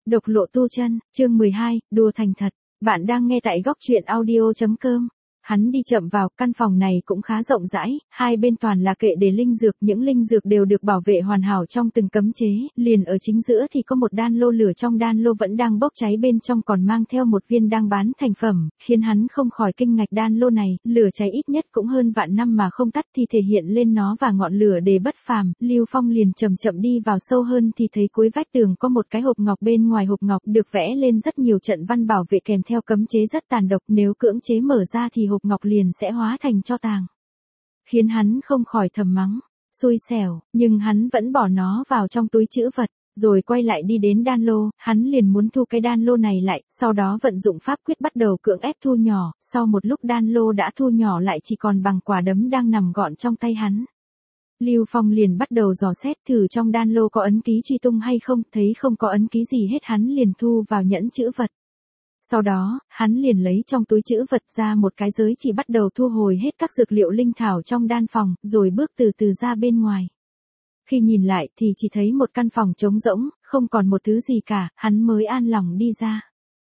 Độc lộ tu chân, chương 12, đùa thành thật. Bạn đang nghe tại góc truyện audio.com. Hắn đi chậm vào, căn phòng này cũng khá rộng rãi, hai bên toàn là kệ để linh dược, những linh dược đều được bảo vệ hoàn hảo trong từng cấm chế, liền ở chính giữa thì có một đan lô, lửa trong đan lô vẫn đang bốc cháy, bên trong còn mang theo một viên đang bán thành phẩm, khiến hắn không khỏi kinh ngạc. Đan lô này, lửa cháy ít nhất cũng hơn vạn năm mà không tắt thì thể hiện lên nó và ngọn lửa để bất phàm. Lưu Phong liền chậm chậm đi vào sâu hơn thì thấy cuối vách tường có một cái hộp ngọc, bên ngoài hộp ngọc được vẽ lên rất nhiều trận văn bảo vệ kèm theo cấm chế rất tàn độc, nếu cưỡng chế mở ra thì hộp ngọc liền sẽ hóa thành tro tàn. Khiến hắn không khỏi thầm mắng, xui xẻo, nhưng hắn vẫn bỏ nó vào trong túi trữ vật, rồi quay lại đi đến đan lô, hắn liền muốn thu cái đan lô này lại, sau đó vận dụng pháp quyết bắt đầu cưỡng ép thu nhỏ, sau một lúc đan lô đã thu nhỏ lại chỉ còn bằng quả đấm đang nằm gọn trong tay hắn. Lưu Phong liền bắt đầu dò xét thử trong đan lô có ấn ký truy tung hay không, thấy không có ấn ký gì hết, hắn liền thu vào nhẫn trữ vật. Sau đó, hắn liền lấy trong túi trữ vật ra một cái giới chỉ, bắt đầu thu hồi hết các dược liệu linh thảo trong đan phòng, rồi bước từ từ ra bên ngoài. Khi nhìn lại thì chỉ thấy một căn phòng trống rỗng, không còn một thứ gì cả, hắn mới an lòng đi ra.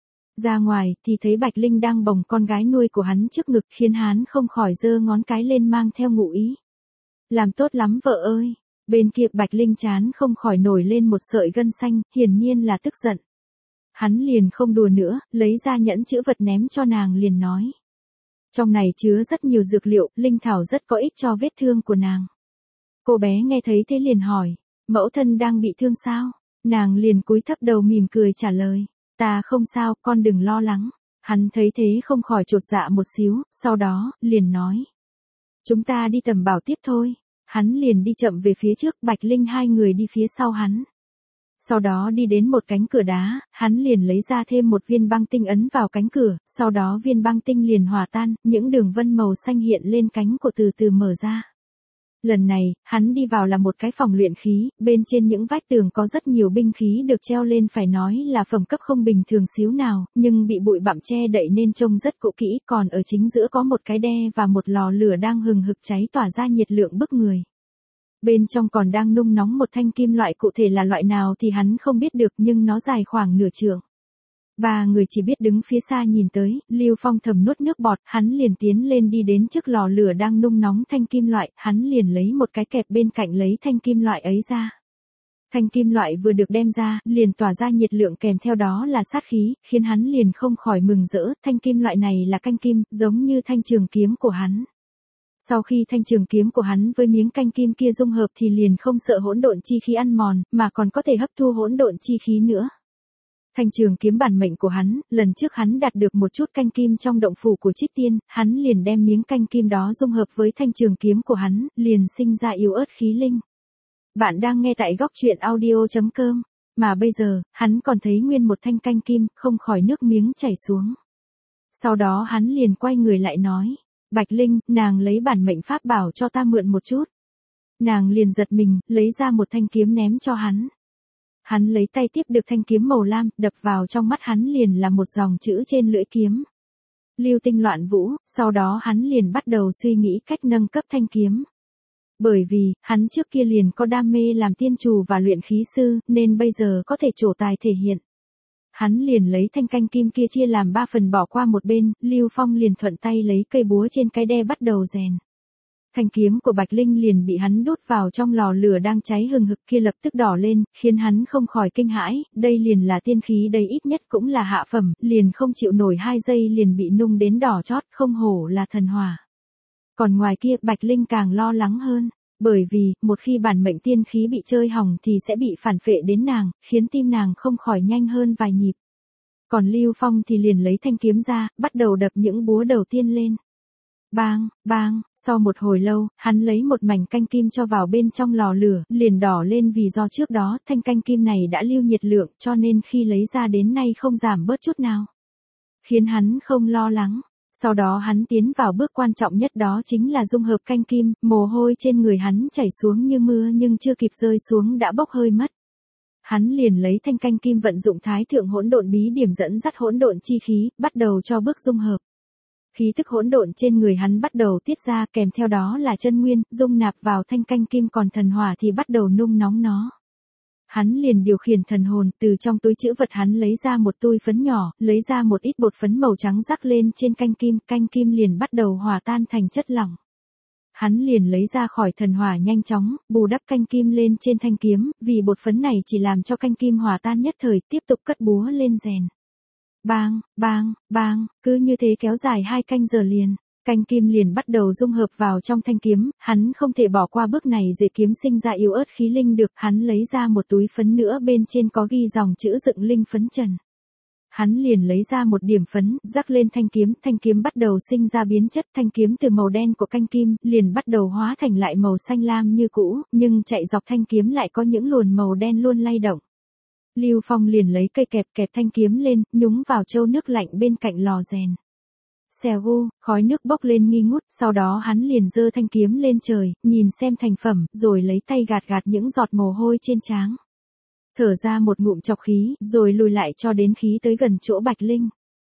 Ra ngoài thì thấy Bạch Linh đang bồng con gái nuôi của hắn trước ngực, khiến hắn không khỏi giơ ngón cái lên mang theo ngụ ý. Làm tốt lắm vợ ơi. Bên kia Bạch Linh trán không khỏi nổi lên một sợi gân xanh, hiển nhiên là tức giận. Hắn liền không đùa nữa, lấy ra nhẫn chữ vật ném cho nàng, liền nói. Trong này chứa rất nhiều dược liệu, linh thảo rất có ích cho vết thương của nàng. Cô bé nghe thấy thế liền hỏi, mẫu thân đang bị thương sao? Nàng liền cúi thấp đầu mỉm cười trả lời, ta không sao, con đừng lo lắng. Hắn thấy thế không khỏi chột dạ một xíu, sau đó, liền nói. Chúng ta đi tầm bảo tiếp thôi. Hắn liền đi chậm về phía trước, Bạch Linh hai người đi phía sau hắn. Sau đó đi đến một cánh cửa đá, hắn liền lấy ra thêm một viên băng tinh ấn vào cánh cửa, sau đó viên băng tinh liền hòa tan, những đường vân màu xanh hiện lên cánh cửa từ từ mở ra. Lần này, hắn đi vào là một cái phòng luyện khí, bên trên những vách tường có rất nhiều binh khí được treo lên, phải nói là phẩm cấp không bình thường xíu nào, nhưng bị bụi bặm che đậy nên trông rất cũ kỹ, còn ở chính giữa có một cái đe và một lò lửa đang hừng hực cháy tỏa ra nhiệt lượng bức người. Bên trong còn đang nung nóng một thanh kim loại, cụ thể là loại nào thì hắn không biết được, nhưng nó dài khoảng nửa trượng. Ba người chỉ biết đứng phía xa nhìn tới, Lưu Phong thầm nuốt nước bọt, hắn liền tiến lên đi đến trước lò lửa đang nung nóng thanh kim loại, hắn liền lấy một cái kẹp bên cạnh lấy thanh kim loại ấy ra. Thanh kim loại vừa được đem ra, liền tỏa ra nhiệt lượng kèm theo đó là sát khí, khiến hắn liền không khỏi mừng rỡ, thanh kim loại này là canh kim, giống như thanh trường kiếm của hắn. Sau khi thanh trường kiếm của hắn với miếng canh kim kia dung hợp thì liền không sợ hỗn độn chi khí ăn mòn, mà còn có thể hấp thu hỗn độn chi khí nữa. Thanh trường kiếm bản mệnh của hắn, lần trước hắn đạt được một chút canh kim trong động phủ của Trích Tiên, hắn liền đem miếng canh kim đó dung hợp với thanh trường kiếm của hắn, liền sinh ra yếu ớt khí linh. Bạn đang nghe tại góc truyện audio.com, mà bây giờ, hắn còn thấy nguyên một thanh canh kim, không khỏi nước miếng chảy xuống. Sau đó hắn liền quay người lại nói. Bạch Linh, nàng lấy bản mệnh pháp bảo cho ta mượn một chút. Nàng liền giật mình, lấy ra một thanh kiếm ném cho hắn. Hắn lấy tay tiếp được thanh kiếm màu lam, đập vào trong mắt hắn liền là một dòng chữ trên lưỡi kiếm. Lưu tinh loạn vũ, sau đó hắn liền bắt đầu suy nghĩ cách nâng cấp thanh kiếm. Bởi vì, hắn trước kia liền có đam mê làm tiên trù và luyện khí sư, nên bây giờ có thể trổ tài thể hiện. Hắn liền lấy thanh canh kim kia chia làm 3 phần bỏ qua một bên, Lưu Phong liền thuận tay lấy cây búa trên cái đe bắt đầu rèn. Thanh kiếm của Bạch Linh liền bị hắn đút vào trong lò lửa đang cháy hừng hực kia, lập tức đỏ lên, khiến hắn không khỏi kinh hãi, đây liền là tiên khí, đây ít nhất cũng là hạ phẩm, liền không chịu nổi 2 giây liền bị nung đến đỏ chót, không hổ là thần hỏa. Còn ngoài kia, Bạch Linh càng lo lắng hơn. Bởi vì, một khi bản mệnh tiên khí bị chơi hỏng thì sẽ bị phản phệ đến nàng, khiến tim nàng không khỏi nhanh hơn vài nhịp. Còn Lưu Phong thì liền lấy thanh kiếm ra, bắt đầu đập những búa đầu tiên lên. Bang, bang, sau một hồi lâu, hắn lấy một mảnh canh kim cho vào bên trong lò lửa, liền đỏ lên, vì do trước đó, thanh canh kim này đã lưu nhiệt lượng, cho nên khi lấy ra đến nay không giảm bớt chút nào. Khiến hắn không lo lắng. Sau đó hắn tiến vào bước quan trọng nhất, đó chính là dung hợp canh kim, mồ hôi trên người hắn chảy xuống như mưa nhưng chưa kịp rơi xuống đã bốc hơi mất. Hắn liền lấy thanh canh kim vận dụng Thái Thượng Hỗn Độn Bí Điểm dẫn dắt hỗn độn chi khí, bắt đầu cho bước dung hợp. Khí tức hỗn độn trên người hắn bắt đầu tiết ra, kèm theo đó là chân nguyên, dung nạp vào thanh canh kim, còn thần hỏa thì bắt đầu nung nóng nó. Hắn liền điều khiển thần hồn, từ trong túi trữ vật hắn lấy ra một tui phấn nhỏ, lấy ra một ít bột phấn màu trắng rắc lên trên canh kim liền bắt đầu hòa tan thành chất lỏng. Hắn liền lấy ra khỏi thần hỏa nhanh chóng, bù đắp canh kim lên trên thanh kiếm, vì bột phấn này chỉ làm cho canh kim hòa tan nhất thời, tiếp tục cất búa lên rèn. Bang, bang, bang, cứ như thế kéo dài 2 canh giờ liền. Canh kim liền bắt đầu dung hợp vào trong thanh kiếm, hắn không thể bỏ qua bước này dễ kiếm sinh ra yếu ớt khí linh được, hắn lấy ra một túi phấn nữa bên trên có ghi dòng chữ dựng linh phấn trần. Hắn liền lấy ra một điểm phấn, rắc lên thanh kiếm bắt đầu sinh ra biến chất, thanh kiếm từ màu đen của canh kim, liền bắt đầu hóa thành lại màu xanh lam như cũ, nhưng chạy dọc thanh kiếm lại có những luồn màu đen luôn lay động. Lưu Phong liền lấy cây kẹp thanh kiếm lên, nhúng vào chậu nước lạnh bên cạnh lò rèn. Xèo gu, khói nước bốc lên nghi ngút, sau đó hắn liền giơ thanh kiếm lên trời, nhìn xem thành phẩm, rồi lấy tay gạt những giọt mồ hôi trên trán. Thở ra một ngụm trọc khí, rồi lùi lại cho đến khí tới gần chỗ Bạch Linh.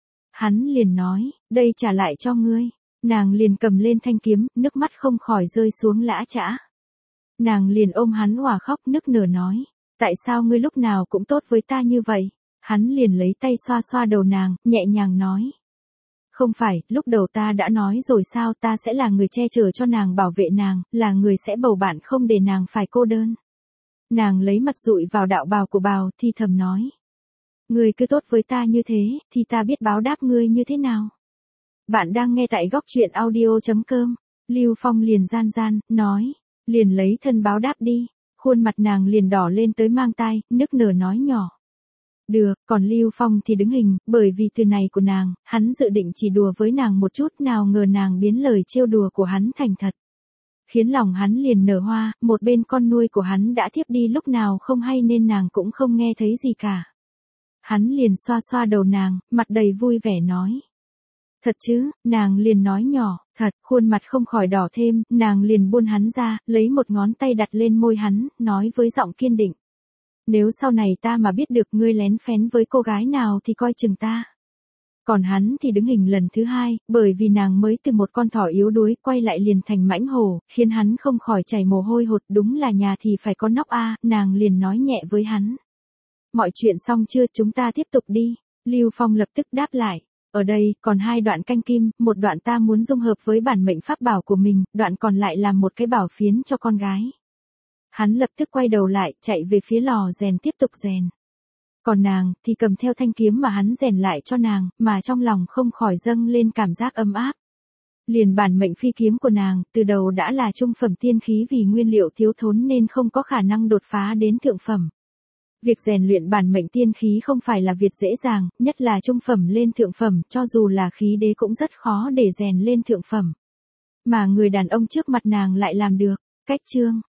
Hắn liền nói, đây trả lại cho ngươi. Nàng liền cầm lên thanh kiếm, nước mắt không khỏi rơi xuống lã chã. Nàng liền ôm hắn òa khóc nức nở nói, tại sao ngươi lúc nào cũng tốt với ta như vậy? Hắn liền lấy tay xoa xoa đầu nàng, nhẹ nhàng nói. Không phải, lúc đầu ta đã nói rồi sao, ta sẽ là người che chở cho nàng, bảo vệ nàng, là người sẽ bầu bạn không để nàng phải cô đơn. Nàng lấy mặt dụi vào đạo bào của bào, thì thầm nói. Ngươi cứ tốt với ta như thế, thì ta biết báo đáp ngươi như thế nào. Bạn đang nghe tại góc truyện audio.com. Lưu Phong liền gian, nói. Liền lấy thân báo đáp đi. Khuôn mặt nàng liền đỏ lên tới mang tai, nức nở nói nhỏ. Được, còn Lưu Phong thì đứng hình, bởi vì từ này của nàng, hắn dự định chỉ đùa với nàng một chút, nào ngờ nàng biến lời trêu đùa của hắn thành thật. Khiến lòng hắn liền nở hoa, một bên con nuôi của hắn đã thiếp đi lúc nào không hay nên nàng cũng không nghe thấy gì cả. Hắn liền xoa xoa đầu nàng, mặt đầy vui vẻ nói. Thật chứ, nàng liền nói nhỏ, thật, khuôn mặt không khỏi đỏ thêm, nàng liền buông hắn ra, lấy một ngón tay đặt lên môi hắn, nói với giọng kiên định. Nếu sau này ta mà biết được ngươi lén phén với cô gái nào thì coi chừng ta. Còn hắn thì đứng hình lần thứ 2, bởi vì nàng mới từ một con thỏ yếu đuối quay lại liền thành mãnh hổ, khiến hắn không khỏi chảy mồ hôi hột, đúng là nhà thì phải có nóc a, nàng liền nói nhẹ với hắn. Mọi chuyện xong chưa, chúng ta tiếp tục đi. Lưu Phong lập tức đáp lại. Ở đây, còn 2 đoạn canh kim, một đoạn ta muốn dung hợp với bản mệnh pháp bảo của mình, đoạn còn lại làm một cái bảo phiến cho con gái. Hắn lập tức quay đầu lại, chạy về phía lò rèn tiếp tục rèn. Còn nàng, thì cầm theo thanh kiếm mà hắn rèn lại cho nàng, mà trong lòng không khỏi dâng lên cảm giác ấm áp. Liền bản mệnh phi kiếm của nàng, từ đầu đã là trung phẩm tiên khí vì nguyên liệu thiếu thốn nên không có khả năng đột phá đến thượng phẩm. Việc rèn luyện bản mệnh tiên khí không phải là việc dễ dàng, nhất là trung phẩm lên thượng phẩm, cho dù là khí đế cũng rất khó để rèn lên thượng phẩm. Mà người đàn ông trước mặt nàng lại làm được. Cách chương